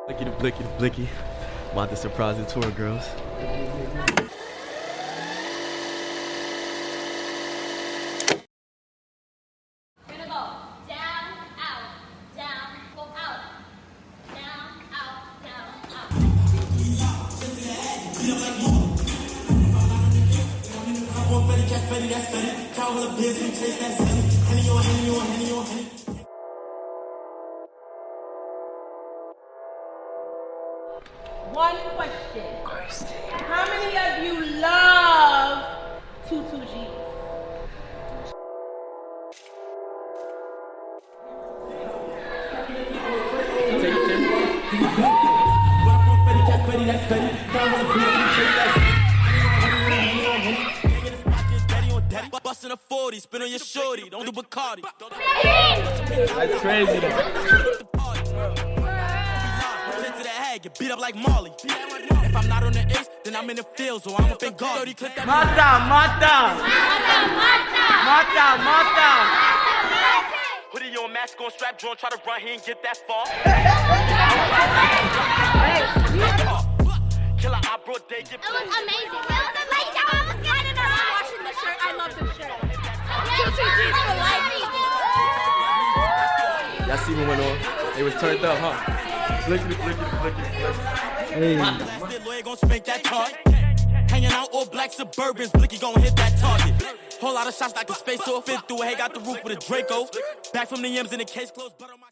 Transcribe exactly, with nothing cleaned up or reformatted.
Blicky the blicky the blicky. About to surprise the tour girls. One question. How many of you love Tutu G? Bustin' a forty, spin on your shorty, don't do Bacardi. That's crazy though. To the head, get beat up like Molly. If I'm not on the ace, then I'm in the field, so I'm up in guard. Mata, mata, mata, mata. Put it on mask on strap, drone, try to run, he ain't get that far. Killer, I brought day, get It was amazing. It was amazing. I was getting it. I'm washing the shirt. I love this shirt. Y'all see what went on? They was turned up, huh? Blickety, blickety, blickety, blickety. Hey. Blasted lawyer gon' spank that card. Hanging out all black Suburbans, Blicky gon' hit that target. Whole lot of shots like a space off, fit through a hay, got the roof with a Draco. Back from the M's in the case closed, but on my